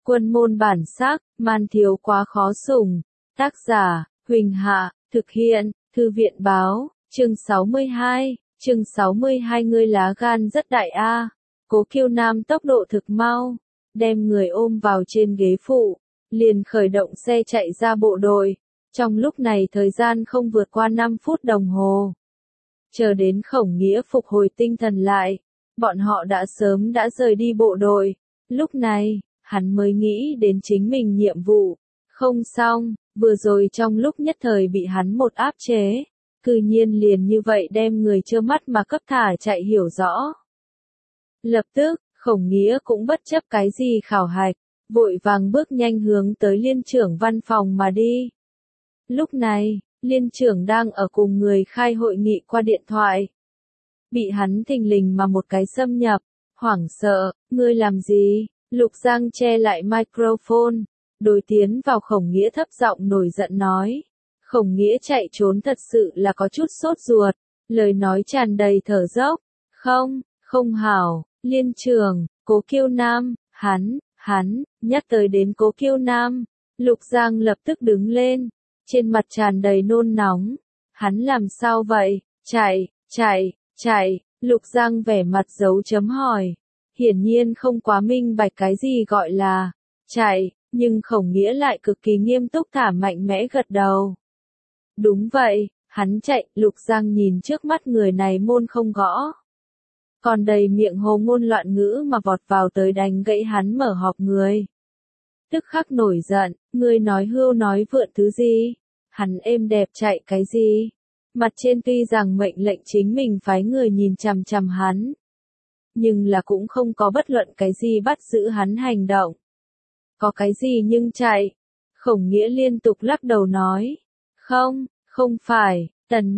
Quân môn bản sắc, man thiếu quá khó sủng. Tác giả, Huỳnh Hạ, thực hiện, Thư viện báo, chương 62, chương 62 ngươi lá gan rất đại a. Cố Kiêu Nam tốc độ thực mau, đem người ôm vào trên ghế phụ, liền khởi động xe chạy ra bộ đội. Trong lúc này thời gian không vượt qua 5 phút đồng hồ. Chờ đến Khổng Nghĩa phục hồi tinh thần lại, bọn họ đã sớm đã rời đi bộ đội. Lúc này, hắn mới nghĩ đến chính mình nhiệm vụ. Không xong, vừa rồi trong lúc nhất thời bị hắn một áp chế, cư nhiên liền như vậy đem người trơ mắt mà cấp thả chạy hiểu rõ. Lập tức, Khổng Nghĩa cũng bất chấp cái gì khảo hạch, vội vàng bước nhanh hướng tới liên trưởng văn phòng mà đi. Lúc này, liên trưởng đang ở cùng người khai hội nghị qua điện thoại. Bị hắn thình lình mà một cái xâm nhập, hoảng sợ, ngươi làm gì? Lục Giang che lại microphone, đối tiến vào Khổng Nghĩa thấp giọng nổi giận nói. Khổng Nghĩa chạy trốn thật sự là có chút sốt ruột, lời nói tràn đầy thở dốc. Không hảo, liên trưởng, Cố Kiêu Nam, hắn, nhắc tới đến Cố Kiêu Nam, Lục Giang lập tức đứng lên, trên mặt tràn đầy nôn nóng. Hắn làm sao vậy? Chạy, Lục Giang vẻ mặt dấu chấm hỏi. Hiển nhiên không quá minh bạch cái gì gọi là chạy, nhưng Khổng Nghĩa lại cực kỳ nghiêm túc thả mạnh mẽ gật đầu. Đúng vậy, hắn chạy. Lục Giang nhìn trước mắt người này môn không gõ, còn đầy miệng hồ ngôn loạn ngữ mà vọt vào tới đánh gãy hắn mở họp người. Tức khắc nổi giận, ngươi nói hưu nói vượn thứ gì? Hắn êm đẹp chạy cái gì? Mặt trên tuy rằng mệnh lệnh chính mình phái người nhìn chằm chằm hắn, nhưng là cũng không có bất luận cái gì bắt giữ hắn hành động. Có cái gì nhưng chạy? Khổng Nghĩa liên tục lắc đầu nói. Không phải,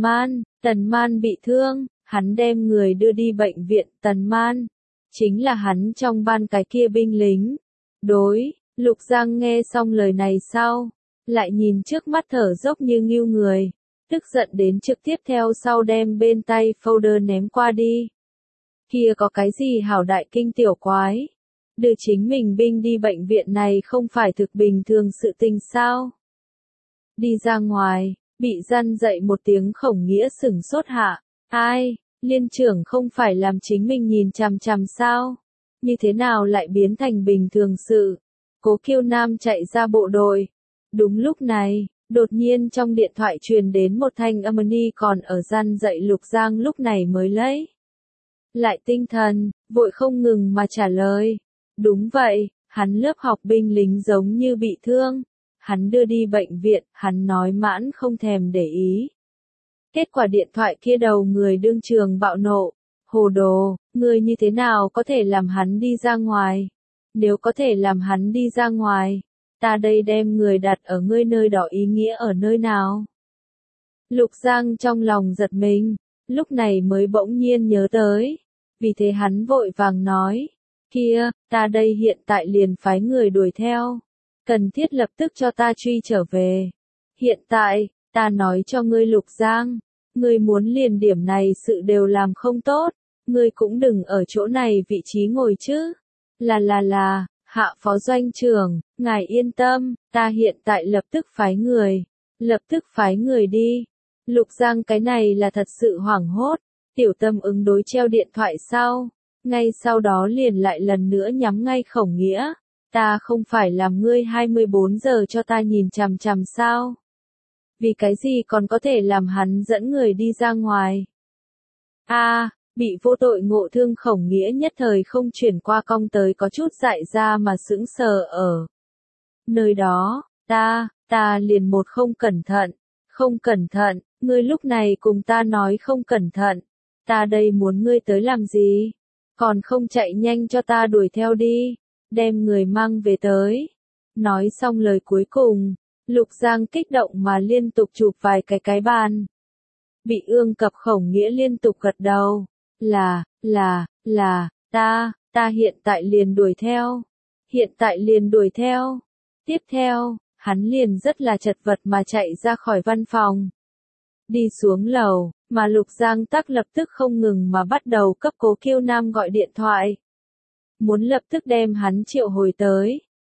Tần Man bị thương, hắn đem người đưa đi bệnh viện. Tần Man chính là hắn trong ban cái kia binh lính. Đối, Lục Giang nghe xong lời này sau, lại nhìn trước mắt thở dốc như ngưu người, tức giận đến trực tiếp theo sau đem bên tay folder ném qua đi. Kia có cái gì hảo đại kinh tiểu quái? Đưa chính mình binh đi bệnh viện này không phải thực bình thường sự tình sao? Đi ra ngoài, bị răn dậy một tiếng. Khổng Nghĩa sửng sốt hạ. Ai, liên trưởng không phải làm chính mình nhìn chằm chằm sao? Như thế nào lại biến thành bình thường sự? Cố Kiêu Nam chạy ra bộ đội. Đúng lúc này, đột nhiên trong điện thoại truyền đến một thanh âm còn ở răn dậy. Lục Giang lúc này mới lấy lại tinh thần, vội không ngừng mà trả lời. Đúng vậy, hắn lớp học binh lính giống như bị thương. Hắn đưa đi bệnh viện, hắn nói mãn không thèm để ý. Kết quả điện thoại kia đầu người đương trường bạo nộ. Hồ đồ, ngươi như thế nào có thể làm hắn đi ra ngoài? Nếu có thể làm hắn đi ra ngoài, ta đây đem người đặt ở ngươi nơi đó ý nghĩa ở nơi nào? Lục Giang trong lòng giật mình, lúc này mới bỗng nhiên nhớ tới. Vì thế hắn vội vàng nói, kia, ta đây hiện tại liền phái người đuổi theo. Cần thiết lập tức cho ta truy trở về. Hiện tại, ta nói cho ngươi Lục Giang, ngươi muốn liền điểm này sự đều làm không tốt, ngươi cũng đừng ở chỗ này vị trí ngồi chứ. Hạ phó doanh trưởng, ngài yên tâm, ta hiện tại lập tức phái người đi. Lục Giang cái này là thật sự hoảng hốt, tiểu tâm ứng đối treo điện thoại sau, ngay sau đó liền lại lần nữa nhắm ngay Khổng Nghĩa. Ta không phải làm ngươi 24 giờ cho ta nhìn chằm chằm sao? Vì cái gì còn có thể làm hắn dẫn người đi ra ngoài? Bị vô tội ngộ thương Khổng Nghĩa nhất thời không chuyển qua cong tới có chút dại ra mà sững sờ ở nơi đó. Ta liền một không cẩn thận, ngươi lúc này cùng ta nói không cẩn thận. Ta đây muốn ngươi tới làm gì? Còn không chạy nhanh cho ta đuổi theo đi, đem người mang về tới. Nói xong lời cuối cùng, Lục Giang kích động mà liên tục chụp vài cái bàn. Bị ương cập Khổng Nghĩa liên tục gật đầu. Ta hiện tại liền đuổi theo. Tiếp theo, hắn liền rất là chật vật mà chạy ra khỏi văn phòng. Đi xuống lầu, mà Lục Giang tắc lập tức không ngừng mà bắt đầu cấp Cố Kiêu Nam gọi điện thoại. Muốn lập tức đem hắn triệu hồi tới.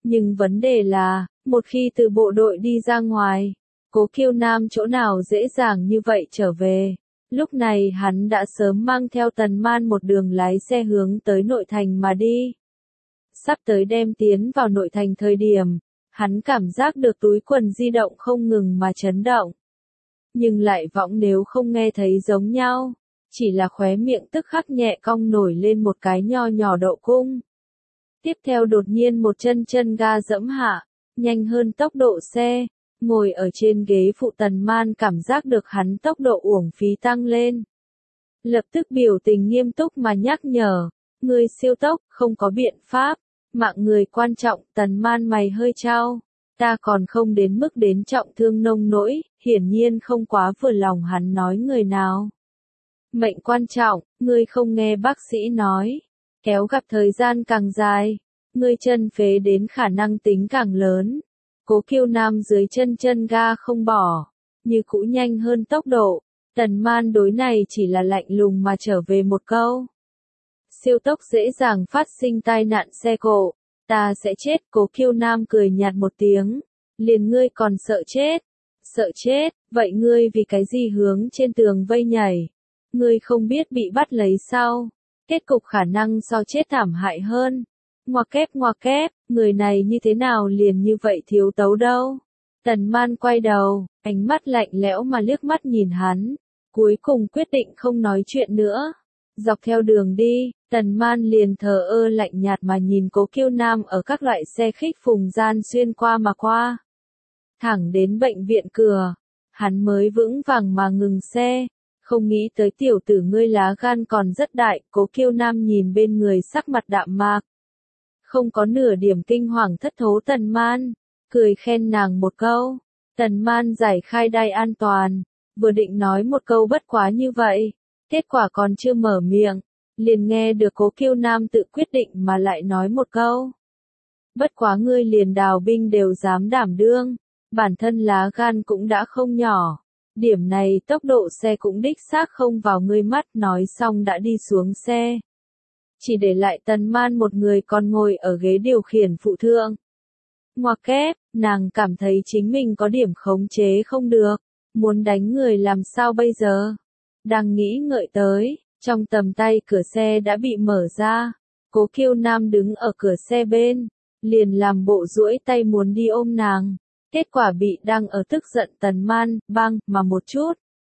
Nhưng vấn đề là, một khi từ bộ đội đi ra ngoài, Cố Kiêu Nam chỗ nào dễ dàng như vậy trở về. Lúc này hắn đã sớm mang theo Tần Man một đường lái xe hướng tới nội thành mà đi. Sắp tới đem tiến vào nội thành thời điểm, hắn cảm giác được túi quần di động không ngừng mà chấn động. Nhưng lại võng nếu không nghe thấy giống nhau, chỉ là khóe miệng tức khắc nhẹ cong nổi lên một cái nho nhỏ độ cung. Tiếp theo đột nhiên một chân ga dẫm hạ, nhanh hơn tốc độ xe, ngồi ở trên ghế phụ Tần Man cảm giác được hắn tốc độ uổng phí tăng lên. Lập tức biểu tình nghiêm túc mà nhắc nhở, người siêu tốc, không có biện pháp, mạng người quan trọng. Tần Man mày hơi trao, ta còn không đến mức đến trọng thương nông nỗi, hiển nhiên không quá vừa lòng hắn nói người nào. Mệnh quan trọng, ngươi không nghe bác sĩ nói, kéo gặp thời gian càng dài, ngươi chân phế đến khả năng tính càng lớn. Cố Kiêu Nam dưới chân ga không bỏ, như cũ nhanh hơn tốc độ. Tần Man đối này chỉ là lạnh lùng mà trở về một câu. Siêu tốc dễ dàng phát sinh tai nạn xe cộ, ta sẽ chết. Cố Kiêu Nam cười nhạt một tiếng, liền ngươi còn sợ chết? Sợ chết, vậy ngươi vì cái gì hướng trên tường vây nhảy? Ngươi không biết bị bắt lấy sao? Kết cục khả năng so chết thảm hại hơn. Ngoa kép, người này như thế nào liền như vậy thiếu tấu đâu. Tần Man quay đầu, ánh mắt lạnh lẽo mà liếc mắt nhìn hắn, cuối cùng quyết định không nói chuyện nữa. Dọc theo đường đi, Tần Man liền thờ ơ lạnh nhạt mà nhìn Cố Kiêu Nam ở các loại xe khích phùng gian xuyên qua mà qua. Thẳng đến bệnh viện cửa, hắn mới vững vàng mà ngừng xe. Không nghĩ tới tiểu tử ngươi lá gan còn rất đại. Cố Kiêu Nam nhìn bên người sắc mặt đạm mạc, không có nửa điểm kinh hoàng thất thố Tần Man, cười khen nàng một câu. Tần Man giải khai đai an toàn, vừa định nói một câu bất quá như vậy, kết quả còn chưa mở miệng, liền nghe được Cố Kiêu Nam tự quyết định mà lại nói một câu. Bất quá ngươi liền đào binh đều dám đảm đương, bản thân lá gan cũng đã không nhỏ. Điểm này tốc độ xe cũng đích xác không vào ngươi mắt. Nói xong đã đi xuống xe, chỉ để lại Tần Man một người còn ngồi ở ghế điều khiển phụ thượng. Ngoa kép, nàng cảm thấy chính mình có điểm khống chế không được, muốn đánh người làm sao bây giờ? Đang nghĩ ngợi tới, trong tầm tay cửa xe đã bị mở ra. Cố Kiêu Nam đứng ở cửa xe bên, liền làm bộ duỗi tay muốn đi ôm nàng. Kết quả bị đang ở tức giận Tần Man, băng, mà một chút.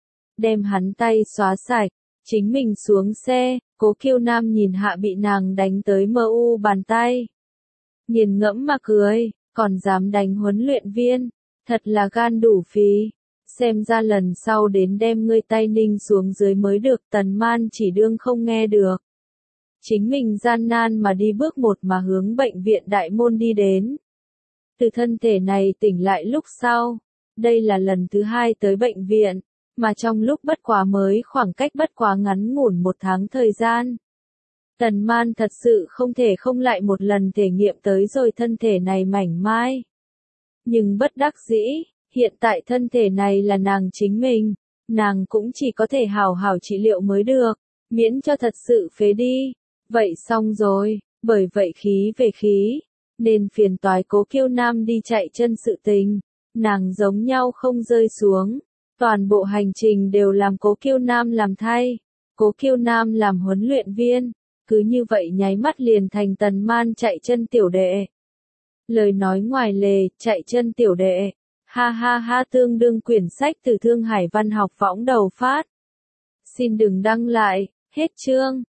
Đem hắn tay xóa sạch, chính mình xuống xe. Cố Kiêu Nam nhìn hạ bị nàng đánh tới MU bàn tay. Nghiền ngẫm mà cười, còn dám đánh huấn luyện viên, thật là gan đủ phí. Xem ra lần sau đến đem ngươi tay ninh xuống dưới mới được. Tần Man chỉ đương không nghe được. Chính mình gian nan mà đi bước một mà hướng bệnh viện đại môn đi đến. Từ thân thể này tỉnh lại lúc sau, đây là lần thứ 2 tới bệnh viện, mà trong lúc bất quá mới khoảng cách bất quá ngắn ngủn 1 tháng thời gian. Tần Man thật sự không thể không lại một lần thể nghiệm tới rồi thân thể này mảnh mai. Nhưng bất đắc dĩ, hiện tại thân thể này là nàng chính mình, nàng cũng chỉ có thể hảo hảo trị liệu mới được, miễn cho thật sự phế đi. Vậy xong rồi, bởi vậy khí về khí, nên phiền toái Cố Kiêu Nam đi chạy chân sự tình, nàng giống nhau không rơi xuống. Toàn bộ hành trình đều làm Cố Kiêu Nam làm thay, Cố Kiêu Nam làm huấn luyện viên, cứ như vậy nháy mắt liền thành Tần Man chạy chân tiểu đệ. Lời nói ngoài lề, chạy chân tiểu đệ, ha ha ha. Tương đương quyển sách từ Thương Hải Văn học võng đầu phát. Xin đừng đăng lại, hết chương.